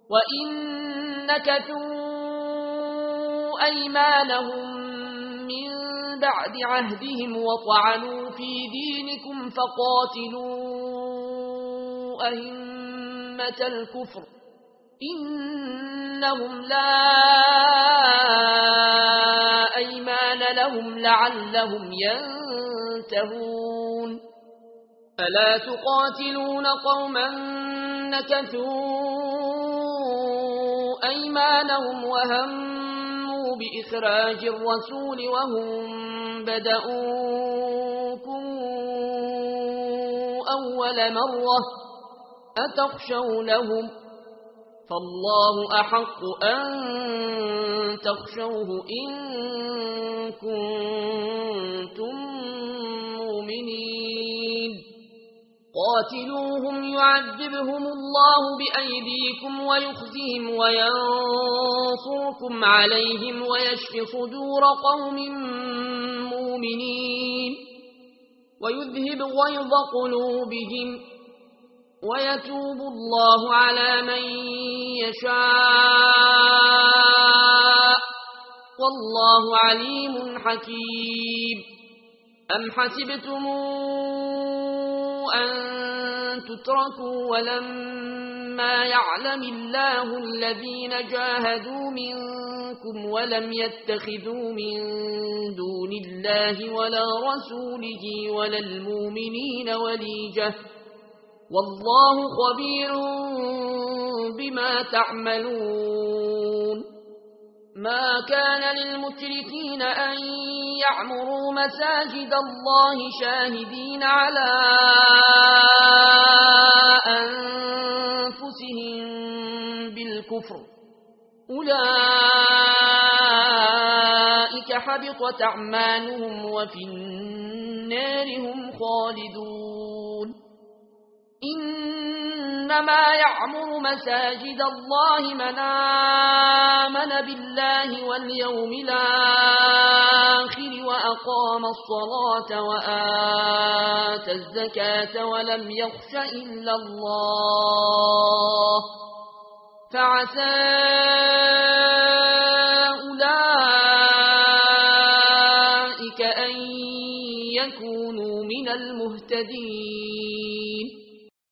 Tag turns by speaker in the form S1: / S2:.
S1: وإن نكثوا أيمانهم من بعد عهدهم وطعنوا في دينكم فقاتلوا أئمة الكفر إنهم لا أيمان لهم لعلهم ينتهون ألا تقاتلون قوما نكثوا أيمانهم وهموا بإخراج الرسول وهم بدؤوكم أول مرة أتخشونهم فالله أحق أن تخشوه إن كنتم مؤمنين قاتلوهم يعذبهم الله بأيديكم ويخزيهم وينصركم عليهم ويشف صدور قوم مؤمنين ويذهب غيظ قلوبهم ويتوب الله على من يشاء والله عليم حكيم أم حسبتم أن تتركوا ولما يعلم الله الذين جاهدوا منكم ولم يتخذوا من دون الله ولا رسوله ولا المؤمنين وليجة والله خبير بما تعملون ما كان للمشركين أن يعمروا مساجد الله شاهدين على أنفسهم بالكفر أولئك حبطت أعمالهم وفي النار هم خالدون إنما يعمر مساجد الله من آمن بالله واليوم الآخر وأقام الصلاة وآتى الزكاة ولم يخش إلا الله فعسى أولئك أن يكونوا من المهتدين